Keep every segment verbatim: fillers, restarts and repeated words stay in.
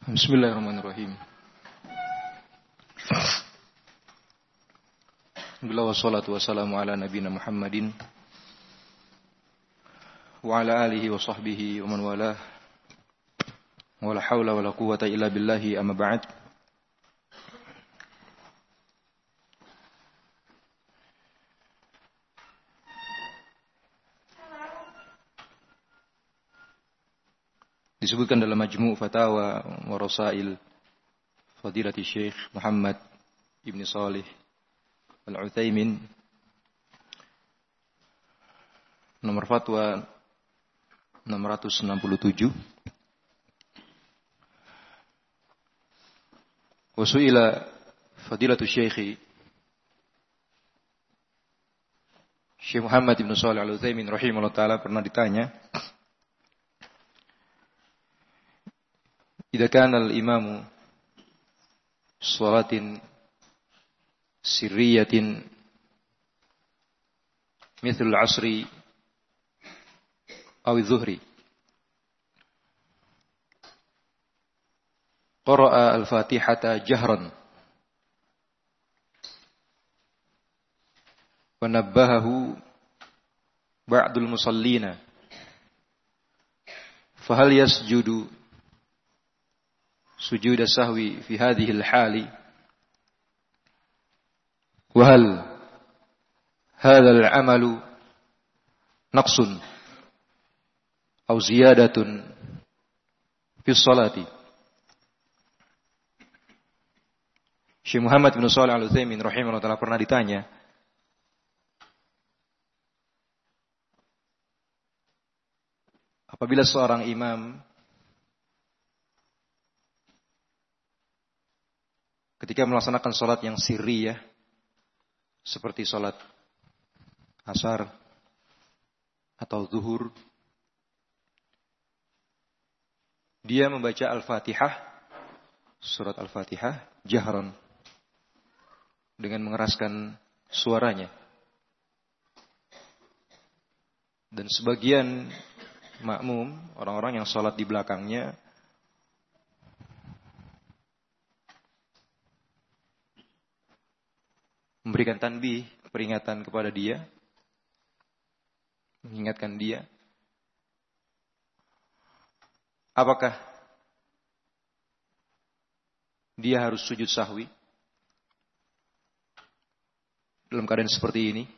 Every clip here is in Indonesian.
Bismillahirrahmanirrahim. Bila wassalatu wassalamu ala nabiyina Muhammadin wa ala alihi wa sahbihi wa man walah. Wa la haula wa la quwwata illa billahi, amma ba'd. Disebutkan dalam Majmu' Fatawa wa Rasail Fadilati Syekh Muhammad Ibn Shalih Al-Utsaimin, nomor fatwa enam ratus enam puluh tujuh. Wa su'ila Fadilatu Syekh Syekh Muhammad Ibn Shalih Al-Utsaimin rahimahullah ta'ala pernah ditanya, Idza kana al-imamu shalatin sirriyatin mithl al-'asri aw adh-dhuhri qara'a al-fatihata jahran wa nabbahahu ba'dul musallina fahal yasjudu sujud sahwi fi hadhihi al-hali wa hal hadha al-'amalu naqsun aw ziyadatun fi sholati. Syekh Muhammad bin Shalih Al-Utsaimin rahimahullah ta'ala pernah ditanya, apabila seorang imam ketika melaksanakan sholat yang sirriyah, seperti sholat asar atau zuhur, dia membaca Al-Fatihah, surat Al-Fatihah, jahran, dengan mengeraskan suaranya. Dan sebagian makmum, orang-orang yang sholat di belakangnya, memberikan tanbih, peringatan kepada dia, mengingatkan dia, apakah dia harus sujud sahwi dalam keadaan seperti ini,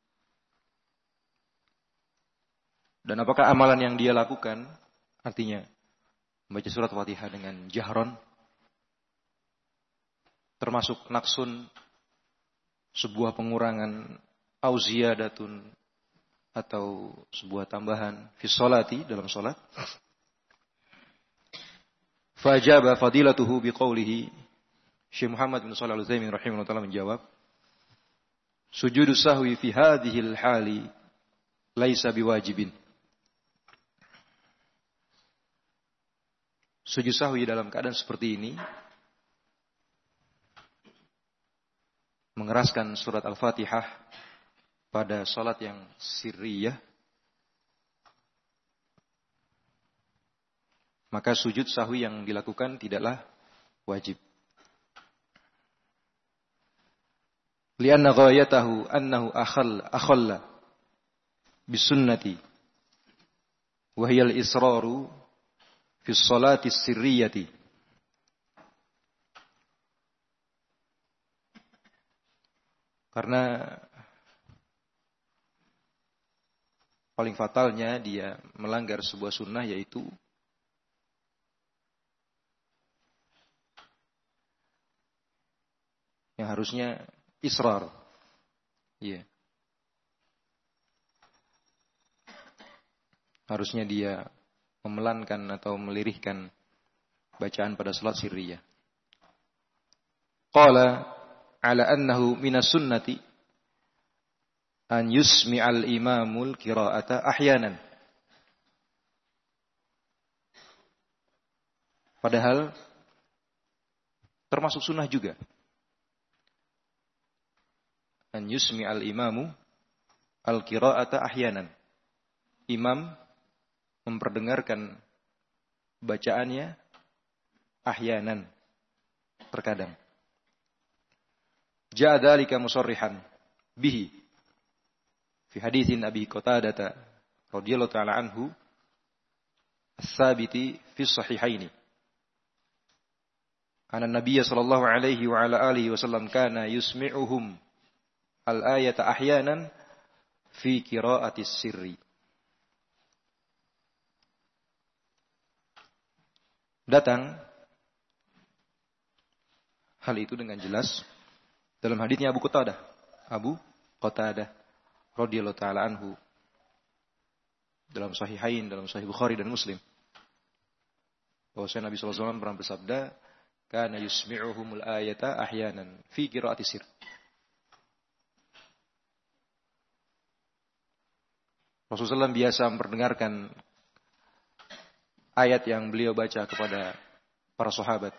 dan apakah amalan yang dia lakukan, artinya membaca surat Fatihah dengan jahron, termasuk naksun, sebuah pengurangan, au ziyadatun, atau sebuah tambahan, fi sholati, dalam sholat. Fajaba fadilatuhu biqaulihi, Syekh Muhammad bin Shalih Al-Utsaimin rahimahullah ta'ala menjawab, sujudu sahwi fi hadhil hali laisa biwajibin. Sujud sahwi dalam keadaan seperti ini, mengeraskan surat Al-Fatihah pada salat yang sirriyah, maka sujud sahwi yang dilakukan tidaklah wajib. Lianna ghayatahu annahu akhall akhalla bisunnati wa hiya al-israru fi sholati sirriyati. Karena paling fatalnya dia melanggar sebuah sunnah, yaitu yang harusnya israr. Iya. Harusnya dia memelankan atau melirihkan bacaan pada salat sirriyah. Qala ala annahu minas sunnati an yusmi'al imamul qira'ata ahyanan. Padahal termasuk sunnah juga an yusmi'al imamu al-qira'ata ahyanan. Imam memperdengarkan bacaannya ahyanan, terkadang. Ja'a dzalika musarrihan bihi fi haditsin Abi Qatadah radhiyallahu ta'ala anhu ats-tsabiti fi sahihaini. Anna Nabiy sallallahu alaihi wa ala alihi wasallam kana yusmi'uhum al-ayata ahyanan fi qira'atis sirri. Datang hal itu dengan jelas dalam hadisnya Abu Qatadah, Abu Qatadah radhiyallahu taala anhu dalam sahihain, dalam sahih Bukhari dan Muslim. Bahwasanya Nabi sallallahu alaihi wasallam pernah bersabda, kana yusmi'uhumul ayata ahyanan fi qira'ati sir. Rasulullah shallallahu alaihi wasallam biasa memperdengarkan ayat yang beliau baca kepada para sahabat.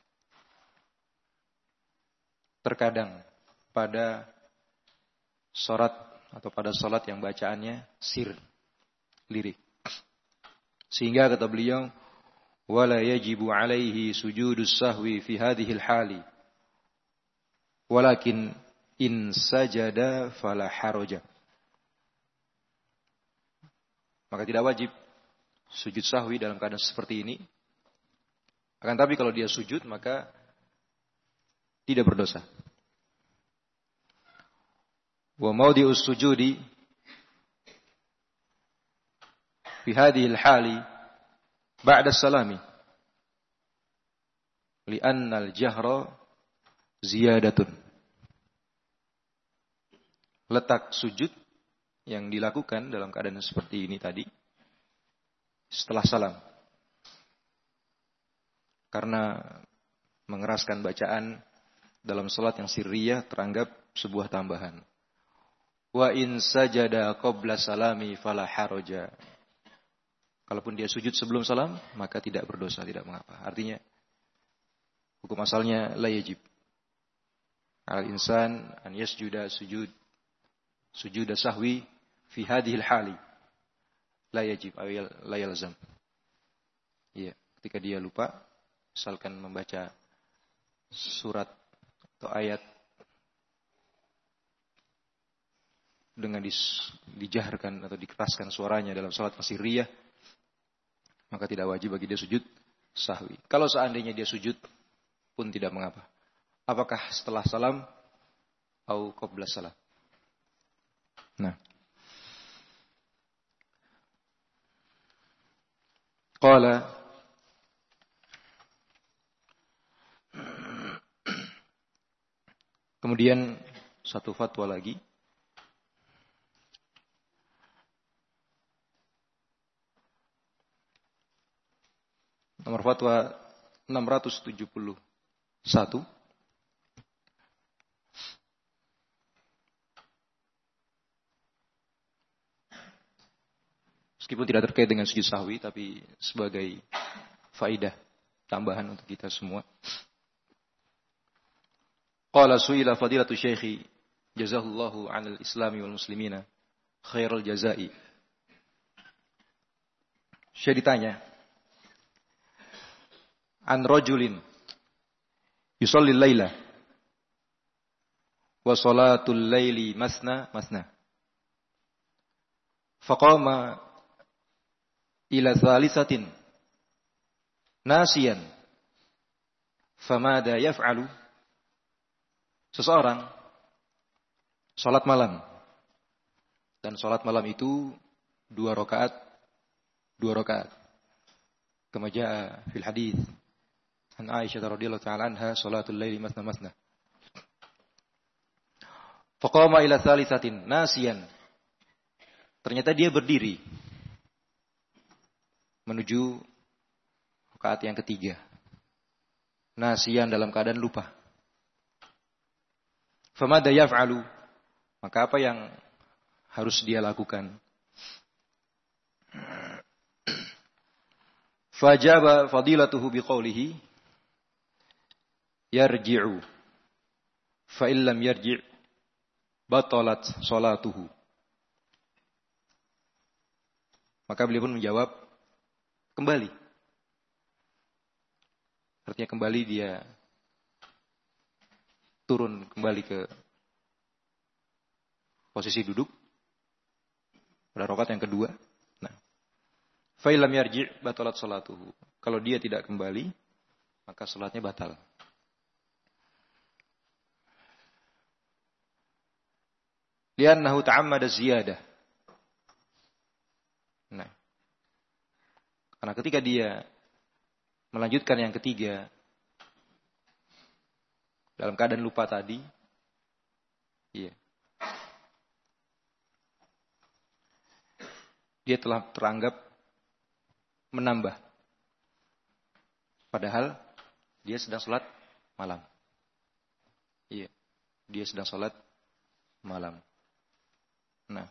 Terkadang pada salat atau pada salat yang bacaannya sir, lirik. Sehingga kata beliau, wala yajibu alaihi sujudus sahwi fi hadhil hali. Walakin in sajada fala haraja. Maka tidak wajib sujud sahwi dalam keadaan seperti ini. Akan tapi kalau dia sujud maka tidak berdosa. Wa mawdi'us sujudi fi hadhihi al-hali ba'da salami li'anna al-jahra ziyadatun. Letak sujud yang dilakukan dalam keadaan seperti ini tadi setelah salam. Karena mengeraskan bacaan dalam salat yang sirriyah teranggap sebuah tambahan. Wa in sajada qabla salami fala haraja. Kalaupun dia sujud sebelum salam, maka tidak berdosa, tidak mengapa. Artinya hukum asalnya la yajib. Al-insan an yasjuda sujud sujud sahwi fi hadhil hali. La yajib, la yalzam. Iya, ketika dia lupa, misalkan membaca surat atau ayat dengan dijaharkan atau dikeraskan suaranya dalam salat sirriyah, maka tidak wajib bagi dia sujud sahwi. Kalau seandainya dia sujud pun tidak mengapa. Apakah setelah salam atau qabla salam? Nah, qala kemudian satu fatwa lagi. Nomor fatwa enam ratus tujuh puluh satu. Meskipun tidak terkait dengan sujud sahwi, tapi sebagai faidah tambahan untuk kita semua. Qala su'ila fadilatu syekhi jazahullahu 'anil islami wal muslimina khairul jazai. Syekh ditanya, an rajulin yusalli al-laila wa salatul laili masna masna. Faqama ila thalithatin nasiyan famada yaf'alu. Seseorang salat malam, dan salat malam itu dua rakaat dua rakaat kama jaa fil hadits an Aisyah radhiyallahu ta'ala anha salatul laili masna masna. Faqama ila thalithatin nasiyan. Ternyata dia berdiri menuju rakaat yang ketiga. Nasiyan dalam keadaan lupa. Famada yaf'alu. Maka apa yang harus dia lakukan? Fajaba fadilatuhu biqaulihi yarji'u. Fa illam yarji' batalat salatuhu. Maka beliau pun menjawab, kembali. Artinya kembali dia turun kembali ke posisi duduk pada rakaat yang kedua. Nah, fa illam yarji' batalat salatuhu. Kalau dia tidak kembali, maka salatnya batal. Li'annahu ta'ammada ziyadah. Nah, karena ketika dia melanjutkan yang ketiga dalam keadaan lupa tadi, iya, dia telah teranggap menambah. Padahal dia sedang sholat malam. Iya, dia sedang sholat malam. Nah,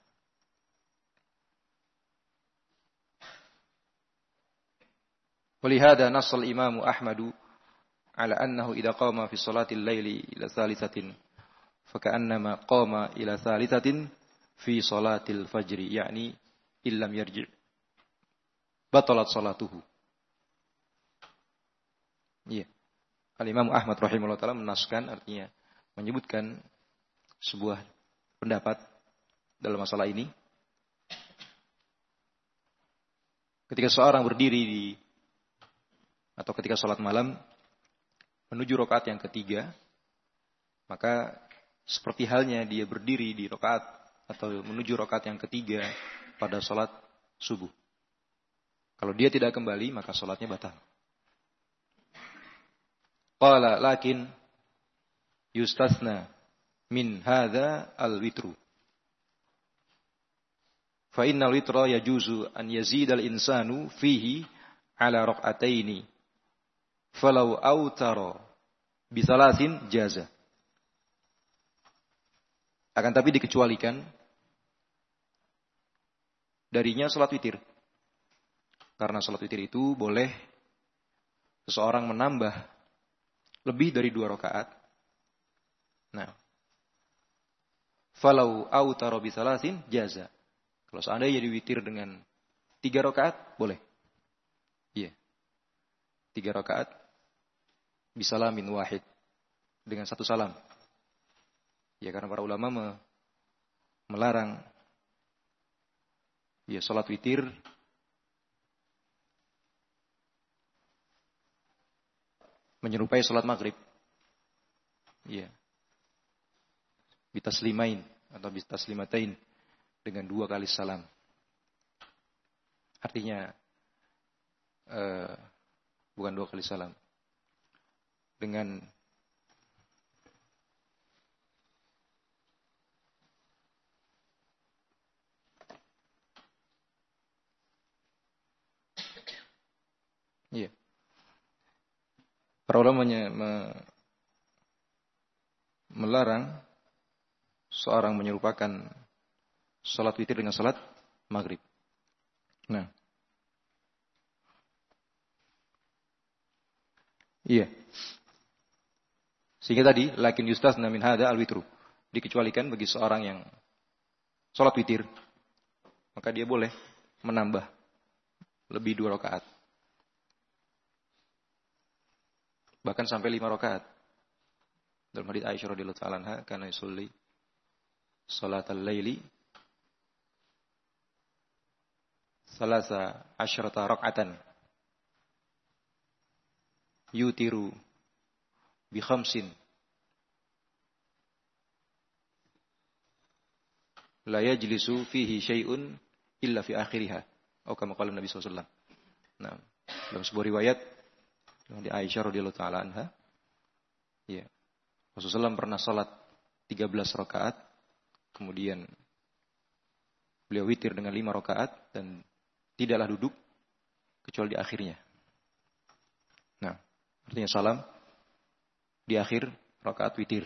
walihada nassal Imam Ahmad ala annahu idza qama fi salatil laili ila thalithatin faka'annama qama ila thalithatin fi salatil fajri, yakni illam yarji' batalat salatuhu. Iya. Al-Imam Ahmad rahimahullah taala menaskan, artinya menyebutkan sebuah pendapat dalam masalah ini. Ketika seorang berdiri di atau ketika sholat malam menuju rakaat yang ketiga, maka seperti halnya dia berdiri di rakaat atau menuju rakaat yang ketiga pada sholat subuh. Kalau dia tidak kembali, maka sholatnya batal. Qala lakin yustathna min hadza al-witru. Fa innal witra yajuzu an yazida al-insanu fihi ala rak'ataini. Falau autara bisalasin jaza. Akan tapi dikecualikan darinya salat witir. Karena salat witir itu boleh seseorang menambah lebih dari dua rakaat. Nah, falau autara bisalasin jaza. Kalau seandainya diwitir dengan tiga rakaat, boleh. Iya. Tiga rakaat bisalamin wahid, dengan satu salam. Ya, karena para ulama me, melarang ya salat witir menyerupai salat maghrib. Ya. Bitaslimain atau bitaslimatain, dengan dua kali salam. Artinya uh, bukan dua kali salam. Dengan iya. Para ulama me, melarang seorang menyerupakan salat witir dengan salat maghrib. Nah, iya. Sehingga tadi, lakin yustasna min hadza al-witru, dikecualikan bagi seorang yang salat witir, maka dia boleh menambah lebih dua rakaat, bahkan sampai lima rakaat. Dalam hadits Aisyah radhiyallahu ta'ala anha, kana yusolli salatal laili salasa asyrata rak'atan yutiru bi khamsin la yajlisu fihi syai'un illa fi akhiriha, atau kama qala Nabi sallallahu alaihi wasallam. Nah, dalam sebuah riwayat di Aisyah radhiyallahu taala anha, ya, Rasulullah pernah salat tiga belas rakaat, kemudian beliau witir dengan lima rakaat dan tidaklah duduk kecuali di akhirnya. Nah, artinya salam di akhir rakaat witir.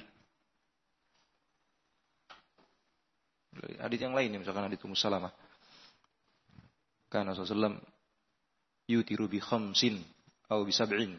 Hadits yang lain, misalkan hadits Ummu Salamah, karena Rasulullah yutiru bi khamsin atau bi sab'in,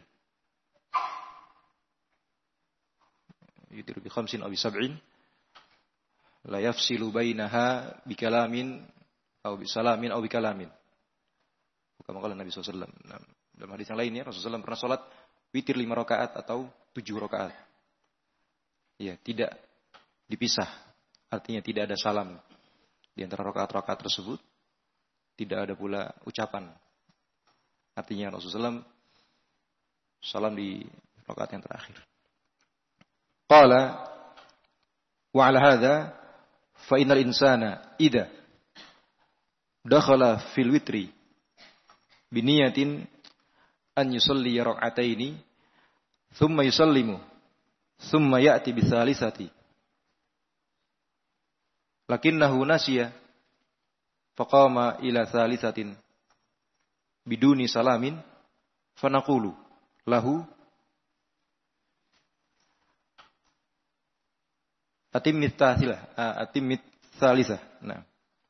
yutiru bi khamsin atau bi sab'in, la yafsilu bainaha bi kalamin atau bi salamin atau bi kalamin. Kama qala Nabi sallallahu alaihi wasallam. Dalam hadits yang lainnya Rasulullah pernah salat witir lima rakaat atau tujuh rakaat. Ya, tidak dipisah. Artinya tidak ada salam di antara rakaat-rakaat tersebut. Tidak ada pula ucapan. Artinya Rasulullah shallallahu alaihi wasallam salam di rakaat yang terakhir. Qala wa ala hadza fa innal insana idza dakhala fil witri bi niyatin an yusalli rak'ataini thumma yusallimu thumma ya'ti bi thalithati lakinnahu nasiya faqama ila thalithatin biduni salamin fanaqulu lahu Atimmit tasilah, atimmit salisah. Nah.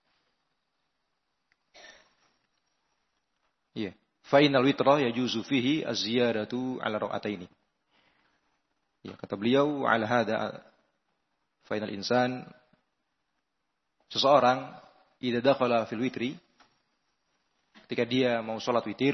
Iya. Fa innal witra yajuzu fihi az-ziyadatu 'ala rak'ataini. Ya, kata beliau, 'ala hadza fa innal insan seseorang idza dakhala fil witri ketika dia mau salat witir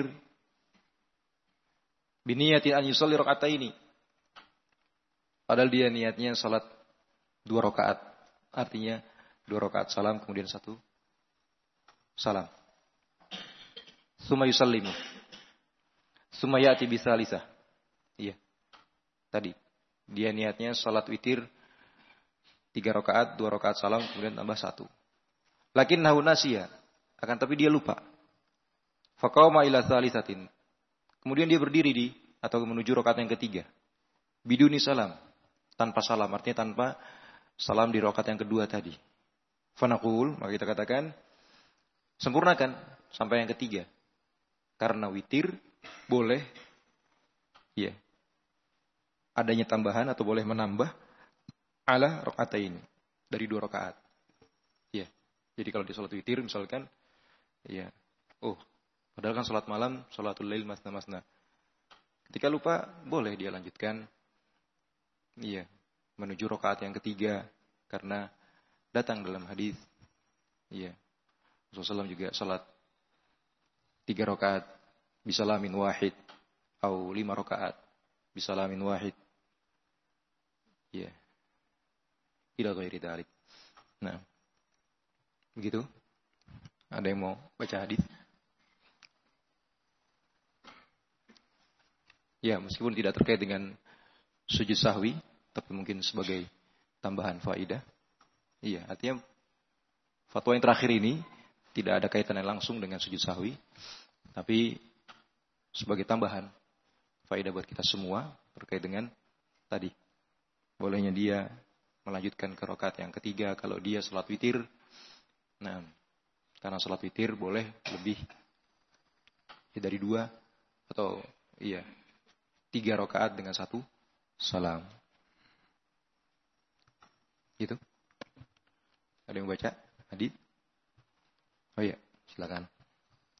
biniyati an yusalli rak'ataini. Padahal dia niatnya salat dua rakaat, artinya dua rakaat salam kemudian satu salam. Summa yusallimu, summa ya'ti bisalisah. Iya, tadi dia niatnya salat witir tiga rakaat, dua rakaat salam kemudian tambah satu. Lakinnahu nasiya, akan tapi dia lupa. Faqama ila salisatin, kemudian dia berdiri di atau menuju rakaat yang ketiga. Biduni salam, tanpa salam, artinya tanpa salam di rakaat yang kedua tadi. Fanaqul, maka kita katakan sempurnakan sampai yang ketiga. Karena witir boleh ya adanya tambahan atau boleh menambah ala rakaatain dari dua rakaat. Ya. Jadi kalau di salat witir misalkan ya, oh, padahal kan salat malam, salatul lail masna-masna. Ketika lupa boleh dia lanjutkan iya menuju rakaat yang ketiga karena datang dalam hadis iya Rasulullah shallallahu alaihi wasallam juga salat tiga rakaat bisalamin wahid atau lima rakaat bisalamin wahid iya ila ghairi dzalik. Nah, begitu. Ada yang mau baca hadis? Ya, meskipun tidak terkait dengan sujud sahwi, tapi mungkin sebagai tambahan faidah. Iya, artinya fatwa yang terakhir ini tidak ada kaitannya langsung dengan sujud sahwi, tapi sebagai tambahan faidah buat kita semua terkait dengan tadi bolehnya dia melanjutkan ke rakaat yang ketiga kalau dia salat witir. Nah, karena salat witir boleh lebih dari dua atau iya tiga rakaat dengan satu salam. Gitu. Ada yang baca? Hadis? Oh iya, silakan.